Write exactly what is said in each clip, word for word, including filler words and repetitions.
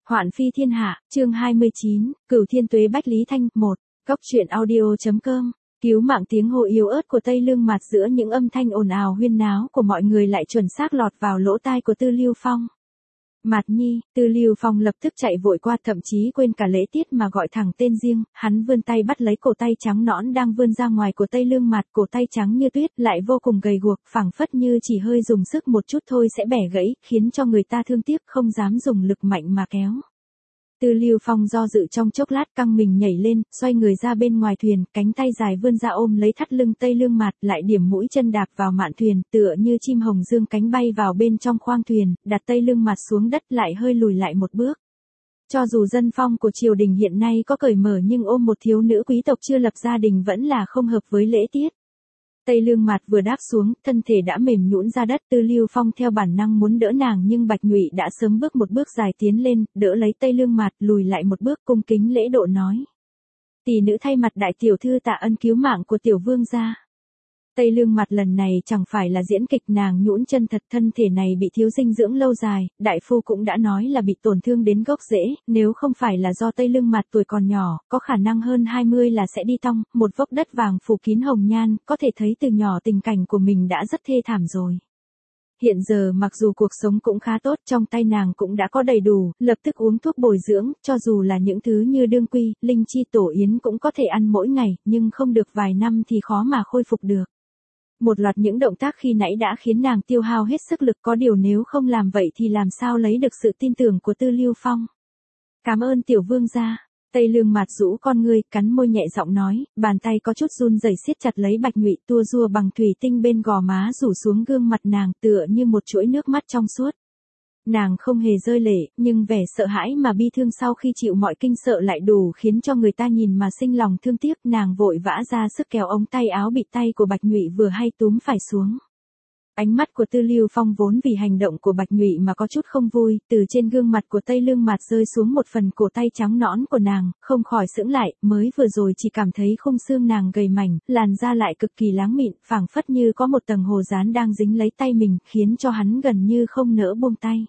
Hoạn phi thiên hạ, chương hai mươi chín, Cửu thiên tuế bách lý thanh, một, góc truyện audio.com, cứu mạng tiếng hô yếu ớt của Tây Lương Mạt giữa những âm thanh ồn ào huyên náo của mọi người lại chuẩn xác lọt vào lỗ tai của Tư Lưu Phong. Mạt nhi, Tư Lưu Phong lập tức chạy vội qua, thậm chí quên cả lễ tiết mà gọi thẳng tên riêng, hắn vươn tay bắt lấy cổ tay trắng nõn đang vươn ra ngoài của Tây Lương Mạt, cổ tay trắng như tuyết, lại vô cùng gầy guộc, phảng phất như chỉ hơi dùng sức một chút thôi sẽ bẻ gãy, khiến cho người ta thương tiếc không dám dùng lực mạnh mà kéo. Tư Lưu Phong do dự trong chốc lát, căng mình nhảy lên, xoay người ra bên ngoài thuyền, cánh tay dài vươn ra ôm lấy thắt lưng Tây Lương Mạt, lại điểm mũi chân đạp vào mạn thuyền, tựa như chim hồng dương cánh bay vào bên trong khoang thuyền, đặt Tây Lương Mạt xuống đất, lại hơi lùi lại một bước. Cho dù dân phong của triều đình hiện nay có cởi mở, nhưng ôm một thiếu nữ quý tộc chưa lập gia đình vẫn là không hợp với lễ tiết. Tây Lương Mạt vừa đáp xuống, thân thể đã mềm nhũn ra đất. Tư Lưu Phong theo bản năng muốn đỡ nàng, nhưng Bạch Nhụy đã sớm bước một bước dài tiến lên, đỡ lấy Tây Lương Mạt, lùi lại một bước, cung kính lễ độ nói: "Tỷ nữ thay mặt đại tiểu thư tạ ân cứu mạng của tiểu vương gia." Tây Lương Mạt lần này chẳng phải là diễn kịch, nàng nhũn chân thật, thân thể này bị thiếu dinh dưỡng lâu dài, đại phu cũng đã nói là bị tổn thương đến gốc rễ, nếu không phải là do Tây Lương Mạt tuổi còn nhỏ, có khả năng hơn hai mươi là sẽ đi tong, một vốc đất vàng phủ kín hồng nhan, có thể thấy từ nhỏ tình cảnh của mình đã rất thê thảm rồi. Hiện giờ mặc dù cuộc sống cũng khá tốt, trong tay nàng cũng đã có đầy đủ, lập tức uống thuốc bồi dưỡng, cho dù là những thứ như đương quy, linh chi tổ yến cũng có thể ăn mỗi ngày, nhưng không được vài năm thì khó mà khôi phục được. Một loạt những động tác khi nãy đã khiến nàng tiêu hao hết sức lực, có điều nếu không làm vậy thì làm sao lấy được sự tin tưởng của Tư Lưu Phong. "Cảm ơn tiểu vương gia." Tây Lương Mạt rũ con ngươi, cắn môi nhẹ giọng nói, bàn tay có chút run rẩy siết chặt lấy Bạch Nhụy, tua rua bằng thủy tinh bên gò má rủ xuống gương mặt nàng, tựa như một chuỗi nước mắt trong suốt. Nàng không hề rơi lệ, nhưng vẻ sợ hãi mà bi thương sau khi chịu mọi kinh sợ lại đủ khiến cho người ta nhìn mà sinh lòng thương tiếc. Nàng vội vã ra sức kéo ống tay áo bị tay của Bạch Nhụy vừa hay túm phải xuống. Ánh mắt của Tư Lưu Phong vốn vì hành động của Bạch Nhụy mà có chút không vui, từ trên gương mặt của Tây Lương Mạt rơi xuống một phần cổ tay trắng nõn của nàng, không khỏi sững lại, mới vừa rồi chỉ cảm thấy khung xương nàng gầy mảnh, làn da lại cực kỳ láng mịn, phảng phất như có một tầng hồ dán đang dính lấy tay mình, khiến cho hắn gần như không nỡ buông tay.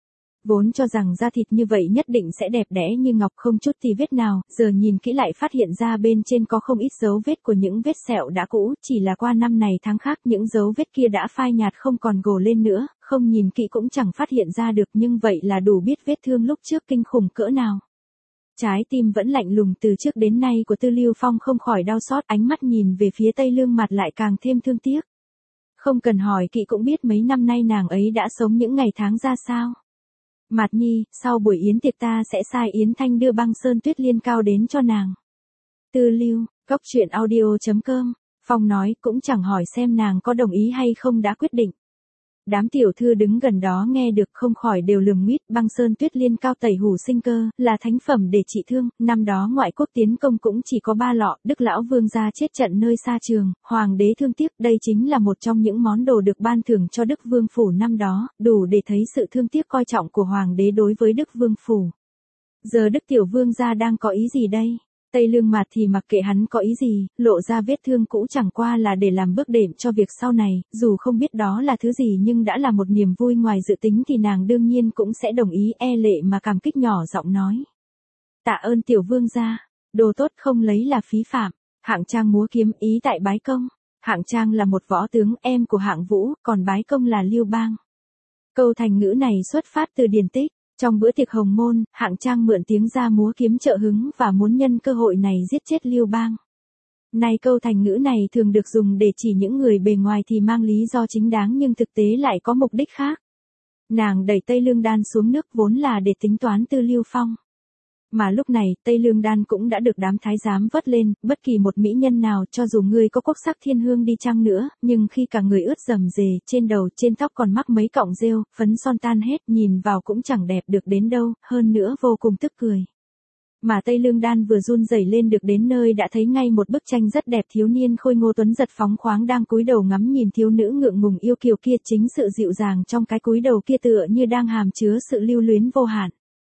Vốn cho rằng da thịt như vậy nhất định sẽ đẹp đẽ như ngọc, không chút tì vết nào, giờ nhìn kỹ lại phát hiện ra bên trên có không ít dấu vết của những vết sẹo đã cũ, chỉ là qua năm này tháng khác những dấu vết kia đã phai nhạt không còn gồ lên nữa, không nhìn kỹ cũng chẳng phát hiện ra được, nhưng vậy là đủ biết vết thương lúc trước kinh khủng cỡ nào. Trái tim vẫn lạnh lùng từ trước đến nay của Tư Lưu Phong không khỏi đau xót, ánh mắt nhìn về phía Tây Lương Mạt lại càng thêm thương tiếc. Không cần hỏi kỹ cũng biết mấy năm nay nàng ấy đã sống những ngày tháng ra sao. "Mạt nhi, sau buổi yến tiệc ta sẽ sai Yến Thanh đưa băng sơn tuyết liên cao đến cho nàng." Tư Lưu, góc truyện audio.com, Phong nói, cũng chẳng hỏi xem nàng có đồng ý hay không đã quyết định. Đám tiểu thư đứng gần đó nghe được không khỏi đều lườm nguýt. Băng sơn tuyết liên cao tẩy hủ sinh cơ, là thánh phẩm để trị thương, năm đó ngoại quốc tiến công cũng chỉ có ba lọ, Đức lão vương gia chết trận nơi xa trường, hoàng đế thương tiếc, đây chính là một trong những món đồ được ban thưởng cho Đức vương phủ năm đó, đủ để thấy sự thương tiếc coi trọng của hoàng đế đối với Đức vương phủ. Giờ Đức tiểu vương gia đang có ý gì đây? Tây Lương Mạt thì mặc kệ hắn có ý gì, lộ ra vết thương cũ chẳng qua là để làm bước đệm cho việc sau này, dù không biết đó là thứ gì nhưng đã là một niềm vui ngoài dự tính thì nàng đương nhiên cũng sẽ đồng ý, e lệ mà cảm kích nhỏ giọng nói: "Tạ ơn tiểu vương gia, đồ tốt không lấy là phí phạm." Hạng Trang múa kiếm, ý tại bái công. Hạng Trang là một võ tướng, em của Hạng Vũ, còn bái công là Lưu Bang. Câu thành ngữ này xuất phát từ điển tích. Trong bữa tiệc hồng môn, Hạng Trang mượn tiếng ra múa kiếm trợ hứng và muốn nhân cơ hội này giết chết Lưu Bang. Nay câu thành ngữ này thường được dùng để chỉ những người bề ngoài thì mang lý do chính đáng nhưng thực tế lại có mục đích khác. Nàng đẩy Tây Lương Đan xuống nước vốn là để tính toán Tư Lưu Phong. Mà lúc này, Tây Lương Đan cũng đã được đám thái giám vớt lên, bất kỳ một mỹ nhân nào cho dù người có quốc sắc thiên hương đi chăng nữa, nhưng khi cả người ướt rầm rề, trên đầu, trên tóc còn mắc mấy cọng rêu, phấn son tan hết, nhìn vào cũng chẳng đẹp được đến đâu, hơn nữa vô cùng tức cười. Mà Tây Lương Đan vừa run rẩy lên được đến nơi đã thấy ngay một bức tranh rất đẹp, thiếu niên khôi ngô tuấn giật phóng khoáng đang cúi đầu ngắm nhìn thiếu nữ ngượng ngùng yêu kiều kia, chính sự dịu dàng trong cái cúi đầu kia tựa như đang hàm chứa sự lưu luyến vô hạn.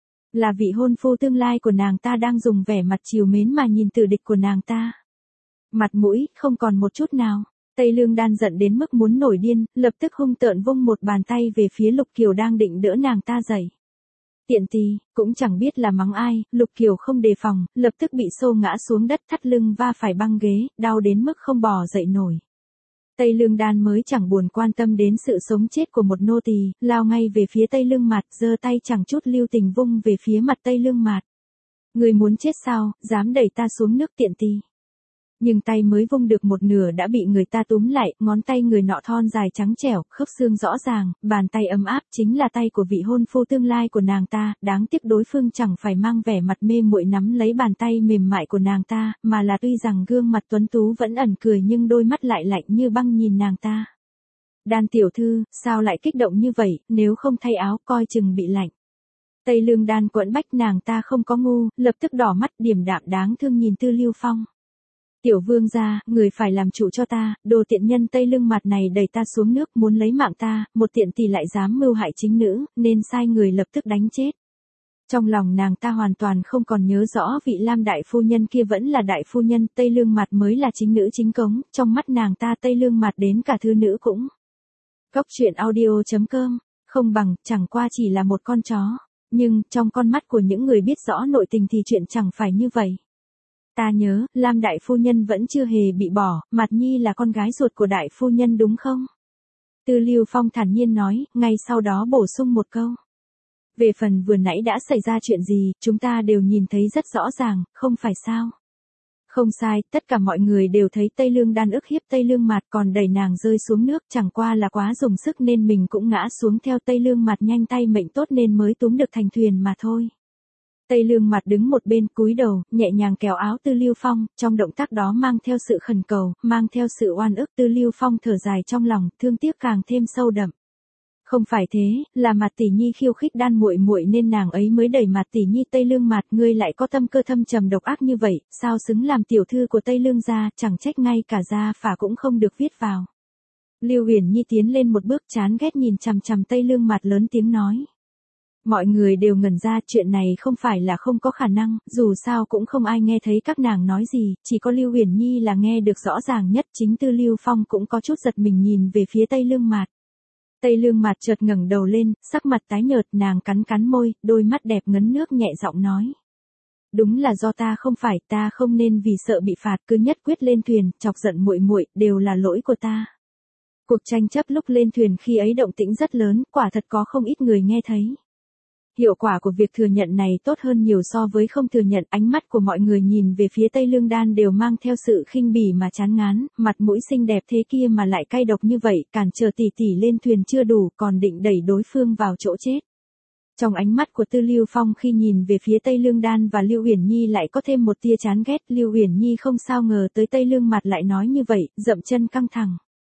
Là vị hôn phu tương lai của nàng ta đang dùng vẻ mặt trìu mến mà nhìn tử địch của nàng ta. Mặt mũi, không còn một chút nào. Tây Lương Đan giận đến mức muốn nổi điên, lập tức hung tợn vung một bàn tay về phía Lục Kiều đang định đỡ nàng ta dậy. Tiện tì, cũng chẳng biết là mắng ai, Lục Kiều không đề phòng, lập tức bị xô ngã xuống đất thắt lưng va phải băng ghế, đau đến mức không bò dậy nổi. Tây Lương Đan mới chẳng buồn quan tâm đến sự sống chết của một nô tỳ, lao ngay về phía Tây Lương Mạt, giơ tay chẳng chút lưu tình vung về phía mặt Tây Lương Mạt. Người muốn chết sao, dám đẩy ta xuống nước tiện tì. Nhưng tay mới vung được một nửa đã bị người ta túm lại, ngón tay người nọ thon dài trắng trẻo, khớp xương rõ ràng, bàn tay ấm áp chính là tay của vị hôn phu tương lai của nàng ta, đáng tiếc đối phương chẳng phải mang vẻ mặt mê muội nắm lấy bàn tay mềm mại của nàng ta, mà là tuy rằng gương mặt tuấn tú vẫn ẩn cười nhưng đôi mắt lại lạnh như băng nhìn nàng ta. Đan tiểu thư, sao lại kích động như vậy, nếu không thay áo coi chừng bị lạnh. Tây Lương Đan quẫn bách nàng ta không có ngu, lập tức đỏ mắt điềm đạm đáng thương nhìn Tư Lưu Phong. Tiểu vương gia, người phải làm chủ cho ta, đồ tiện nhân Tây Lương Mạt này đẩy ta xuống nước muốn lấy mạng ta, một tiện tỷ lại dám mưu hại chính nữ, nên sai người lập tức đánh chết. Trong lòng nàng ta hoàn toàn không còn nhớ rõ vị Lam đại phu nhân kia vẫn là đại phu nhân, Tây Lương Mạt mới là chính nữ chính cống, trong mắt nàng ta Tây Lương Mạt đến cả thư nữ cũng. Góc truyện audio chấm com, không bằng, chẳng qua chỉ là một con chó, nhưng trong con mắt của những người biết rõ nội tình thì chuyện chẳng phải như vậy. Ta nhớ, Lam đại phu nhân vẫn chưa hề bị bỏ, Mạt Nhi là con gái ruột của đại phu nhân đúng không? Tư Lưu Phong thản nhiên nói, ngay sau đó bổ sung một câu. Về phần vừa nãy đã xảy ra chuyện gì, chúng ta đều nhìn thấy rất rõ ràng, không phải sao? Không sai, tất cả mọi người đều thấy Tây Lương Đan ức hiếp Tây Lương Mạt còn đẩy nàng rơi xuống nước, chẳng qua là quá dùng sức nên mình cũng ngã xuống theo Tây Lương Mạt nhanh tay mệnh tốt nên mới túm được thành thuyền mà thôi. Tây Lương Mạt đứng một bên cúi đầu, nhẹ nhàng kéo áo Tư Lưu Phong, trong động tác đó mang theo sự khẩn cầu, mang theo sự oan ức. Tư Lưu Phong thở dài trong lòng, thương tiếc càng thêm sâu đậm. Không phải thế, là Mạt tỷ nhi khiêu khích Đan muội muội nên nàng ấy mới đẩy Mạt tỷ nhi. Tây Lương Mạt, ngươi lại có tâm cơ thâm trầm độc ác như vậy, sao xứng làm tiểu thư của Tây Lương gia, chẳng trách ngay cả gia phả cũng không được viết vào. Lưu Uyển Nhi tiến lên một bước chán ghét nhìn chằm chằm Tây Lương Mạt lớn tiếng nói. Mọi người đều ngẩn ra, chuyện này không phải là không có khả năng, dù sao cũng không ai nghe thấy các nàng nói gì, chỉ có Lưu Uyển Nhi là nghe được rõ ràng nhất. Chính Tư Lưu Phong cũng có chút giật mình nhìn về phía Tây Lương Mạt. Tây Lương Mạt chợt ngẩng đầu lên, sắc mặt tái nhợt, nàng cắn cắn môi, đôi mắt đẹp ngấn nước nhẹ giọng nói. Đúng là do ta không phải, ta không nên vì sợ bị phạt cứ nhất quyết lên thuyền, chọc giận muội muội, đều là lỗi của ta. Cuộc tranh chấp lúc lên thuyền khi ấy động tĩnh rất lớn, quả thật có không ít người nghe thấy. Hiệu quả của việc thừa nhận này tốt hơn nhiều so với không thừa nhận. Ánh mắt của mọi người nhìn về phía Tây Lương Đan đều mang theo sự khinh bỉ mà chán ngán, mặt mũi xinh đẹp thế kia mà lại cay độc như vậy, cản trở tỷ tỷ lên thuyền chưa đủ, còn định đẩy đối phương vào chỗ chết. Trong ánh mắt của Tư Lưu Phong khi nhìn về phía Tây Lương Đan và Lưu Uyển Nhi lại có thêm một tia chán ghét. Lưu Uyển Nhi không sao ngờ tới Tây Lương Mạt lại nói như vậy, dậm chân căng thẳng.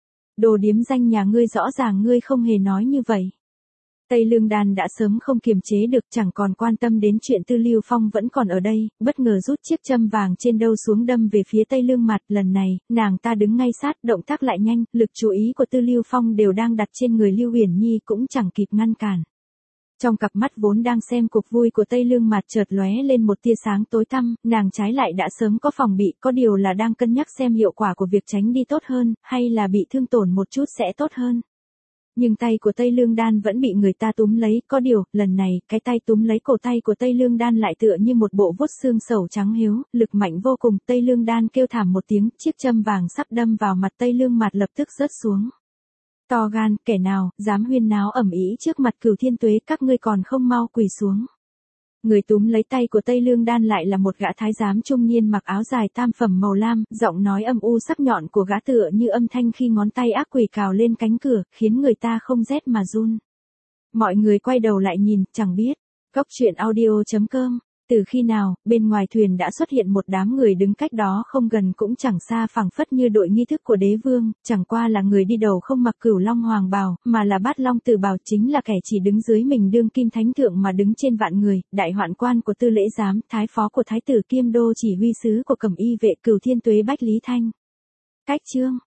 Đồ điếm danh nhà ngươi, rõ ràng ngươi không hề nói như vậy. Tây Lương Đan đã sớm không kiềm chế được, chẳng còn quan tâm đến chuyện Tư Lưu Phong vẫn còn ở đây, bất ngờ rút chiếc châm vàng trên đâu xuống đâm về phía Tây Lương Mạt. Lần này, nàng ta đứng ngay sát, động tác lại nhanh, lực chú ý của Tư Lưu Phong đều đang đặt trên người Lưu Uyển Nhi cũng chẳng kịp ngăn cản. Trong cặp mắt vốn đang xem cuộc vui của Tây Lương Mạt chợt lóe lên một tia sáng tối tăm, nàng trái lại đã sớm có phòng bị, có điều là đang cân nhắc xem hiệu quả của việc tránh đi tốt hơn, hay là bị thương tổn một chút sẽ tốt hơn. Nhưng tay của Tây Lương Đan vẫn bị người ta túm lấy, có điều, lần này, cái tay túm lấy cổ tay của Tây Lương Đan lại tựa như một bộ vuốt xương sẩu trắng hiếu, lực mạnh vô cùng. Tây Lương Đan kêu thảm một tiếng, chiếc châm vàng sắp đâm vào mặt Tây Lương Mạt lập tức rớt xuống. To gan, kẻ nào, dám huyên náo ầm ĩ trước mặt Cửu Thiên Tuế, các ngươi còn không mau quỳ xuống. Người túm lấy tay của Tây Lương Đan lại là một gã thái giám trung niên mặc áo dài tam phẩm màu lam, giọng nói âm u sắc nhọn của gã tựa như âm thanh khi ngón tay ác quỷ cào lên cánh cửa, khiến người ta không rét mà run. Mọi người quay đầu lại nhìn, chẳng biết. Góc truyện audio chấm com. Từ khi nào, bên ngoài thuyền đã xuất hiện một đám người đứng cách đó không gần cũng chẳng xa, phảng phất như đội nghi thức của đế vương, chẳng qua là người đi đầu không mặc Cửu Long Hoàng bào, mà là Bát Long Tử bào, chính là kẻ chỉ đứng dưới mình đương kim thánh thượng mà đứng trên vạn người, đại hoạn quan của Tư Lễ Giám, thái phó của thái tử Kiêm Đô chỉ huy sứ của Cẩm Y vệ Cửu Thiên Tuế Bách Lý Thanh. Cách chương